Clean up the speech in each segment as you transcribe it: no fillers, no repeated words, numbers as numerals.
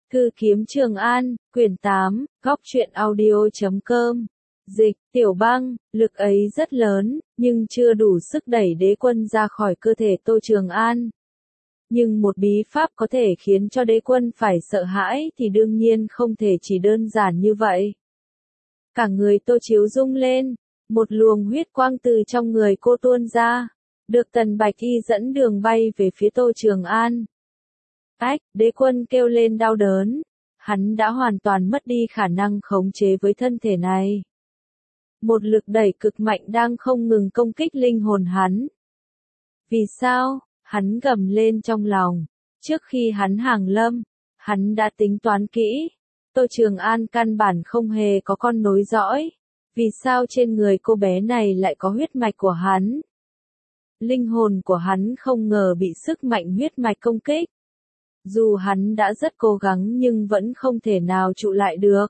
Thư kiếm Trường An, quyển 8, góc truyện audio.com. Dịch, Tiểu Băng, lực ấy rất lớn, nhưng chưa đủ sức đẩy đế quân ra khỏi cơ thể Tô Trường An. Nhưng một bí pháp có thể khiến cho đế quân phải sợ hãi thì đương nhiên không thể chỉ đơn giản như vậy. Cả người Tô Chiếu rung lên, một luồng huyết quang từ trong người cô tuôn ra, được Tần Bạch Y dẫn đường bay về phía Tô Trường An. Ách, đế quân kêu lên đau đớn, hắn đã hoàn toàn mất đi khả năng khống chế với thân thể này. Một lực đẩy cực mạnh đang không ngừng công kích linh hồn hắn. Vì sao? Hắn gầm lên trong lòng. Trước khi hắn hàng lâm, hắn đã tính toán kỹ. Tô Trường An căn bản không hề có con nối dõi. Vì sao trên người cô bé này lại có huyết mạch của hắn? Linh hồn của hắn không ngờ bị sức mạnh huyết mạch công kích. Dù hắn đã rất cố gắng nhưng vẫn không thể nào trụ lại được.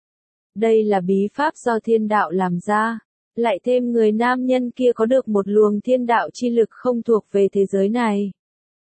Đây là bí pháp do thiên đạo làm ra, lại thêm người nam nhân kia có được một luồng thiên đạo chi lực không thuộc về thế giới này.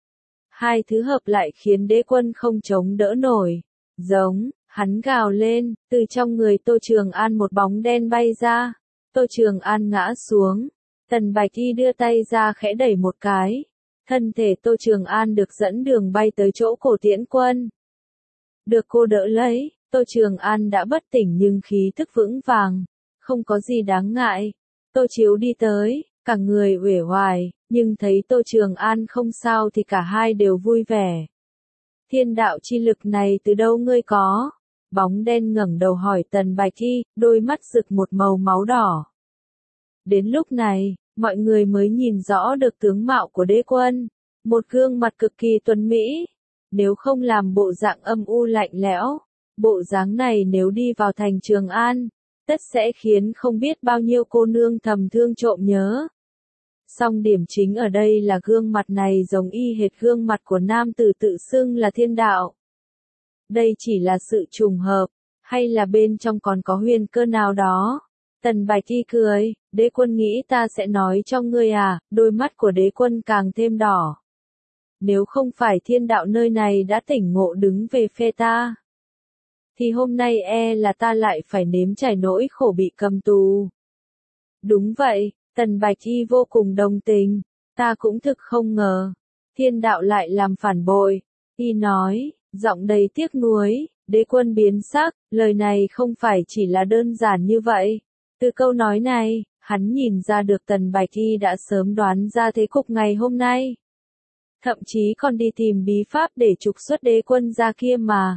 Hai thứ hợp lại khiến đế quân không chống đỡ nổi. Giống, hắn gào lên, từ trong người Tô Trường An một bóng đen bay ra. Tô Trường An ngã xuống, Tần Bạch Y đưa tay ra khẽ đẩy một cái. Thân thể Tô Trường An được dẫn đường bay tới chỗ Cổ Tiễn Quân. Được cô đỡ lấy, Tô Trường An đã bất tỉnh nhưng khí thức vững vàng, không có gì đáng ngại. Tô Chiếu đi tới, cả người uể oải, nhưng thấy Tô Trường An không sao thì cả hai đều vui vẻ. Thiên đạo chi lực này từ đâu ngươi có? Bóng đen ngẩng đầu hỏi Tần Bạch Y, đôi mắt rực một màu máu đỏ. Đến lúc này, mọi người mới nhìn rõ được tướng mạo của đế quân, một gương mặt cực kỳ tuấn mỹ. Nếu không làm bộ dạng âm u lạnh lẽo, bộ dáng này nếu đi vào thành Trường An, tất sẽ khiến không biết bao nhiêu cô nương thầm thương trộm nhớ. Song điểm chính ở đây là gương mặt này giống y hệt gương mặt của nam tử tự xưng là thiên đạo. Đây chỉ là sự trùng hợp, hay là bên trong còn có huyền cơ nào đó? Tần Bạch Y cười, đế quân nghĩ ta sẽ nói cho ngươi à? Đôi mắt của đế quân càng thêm đỏ. Nếu không phải thiên đạo nơi này đã tỉnh ngộ đứng về phe ta, thì hôm nay là ta lại phải nếm trải nỗi khổ bị cầm tù. Đúng vậy, Tần Bạch Y vô cùng đồng tình, ta cũng thực không ngờ, thiên đạo lại làm phản bội. Y nói, giọng đầy tiếc nuối, đế quân biến sắc, lời này không phải chỉ là đơn giản như vậy. Từ câu nói này, hắn nhìn ra được Tần Bạch Y đã sớm đoán ra thế cục ngày hôm nay. Thậm chí còn đi tìm bí pháp để trục xuất đế quân ra kia mà.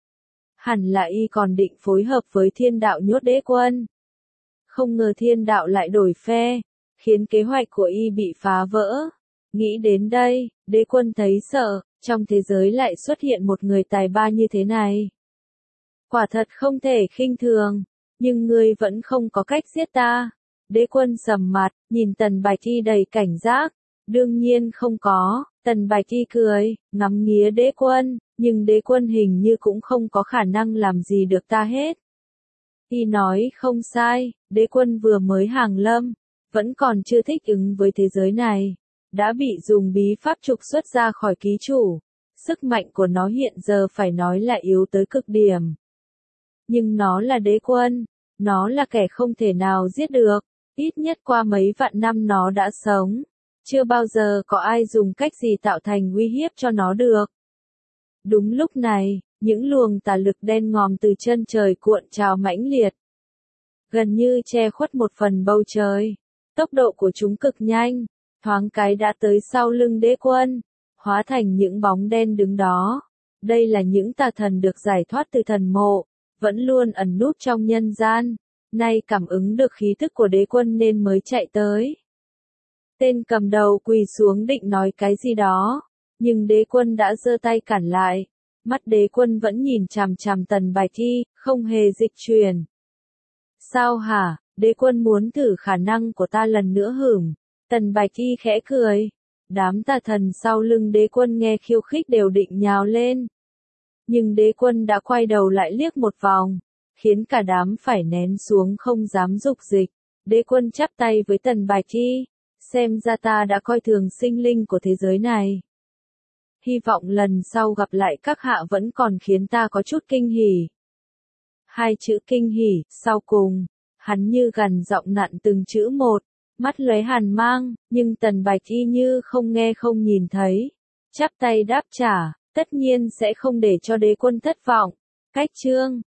Hẳn là y còn định phối hợp với thiên đạo nhốt đế quân. Không ngờ thiên đạo lại đổi phe, khiến kế hoạch của y bị phá vỡ. Nghĩ đến đây, đế quân thấy sợ, trong thế giới lại xuất hiện một người tài ba như thế này. Quả thật không thể khinh thường, nhưng ngươi vẫn không có cách giết ta. Đế quân sầm mặt, nhìn Tần Bạch Y đầy cảnh giác. Đương nhiên không có, Tần Bạch Y cười, ngắm nghía đế quân, nhưng đế quân hình như cũng không có khả năng làm gì được ta hết. Y nói không sai, đế quân vừa mới hàng lâm, vẫn còn chưa thích ứng với thế giới này, đã bị dùng bí pháp trục xuất ra khỏi ký chủ. Sức mạnh của nó hiện giờ phải nói là yếu tới cực điểm. Nhưng nó là đế quân, nó là kẻ không thể nào giết được, ít nhất qua mấy vạn năm nó đã sống. Chưa bao giờ có ai dùng cách gì tạo thành uy hiếp cho nó được. Đúng lúc này, những luồng tà lực đen ngòm từ chân trời cuộn trào mãnh liệt. Gần như che khuất một phần bầu trời. Tốc độ của chúng cực nhanh, thoáng cái đã tới sau lưng đế quân, hóa thành những bóng đen đứng đó. Đây là những tà thần được giải thoát từ thần mộ, vẫn luôn ẩn núp trong nhân gian. Nay cảm ứng được khí thức của đế quân nên mới chạy tới. Tên cầm đầu quỳ xuống định nói cái gì đó, nhưng đế quân đã giơ tay cản lại. Mắt đế quân vẫn nhìn chằm chằm Tần Bạch Y, không hề dịch chuyển. Sao hả? Đế quân muốn thử khả năng của ta lần nữa hửm. Tần Bạch Y khẽ cười. Đám tà thần sau lưng đế quân nghe khiêu khích đều định nhào lên. Nhưng đế quân đã quay đầu lại liếc một vòng, khiến cả đám phải nén xuống không dám dục dịch. Đế quân chắp tay với Tần Bạch Y. Xem ra ta đã coi thường sinh linh của thế giới này. hy vọng lần sau gặp lại các hạ vẫn còn khiến ta có chút kinh hỉ. Hai chữ kinh hỉ, sau cùng, hắn như gằn giọng nặn từng chữ một, mắt lóe hàn mang, nhưng Tần Bạch y như không nghe không nhìn thấy. Chắp tay đáp trả, tất nhiên sẽ không để cho đế quân thất vọng. Cách chương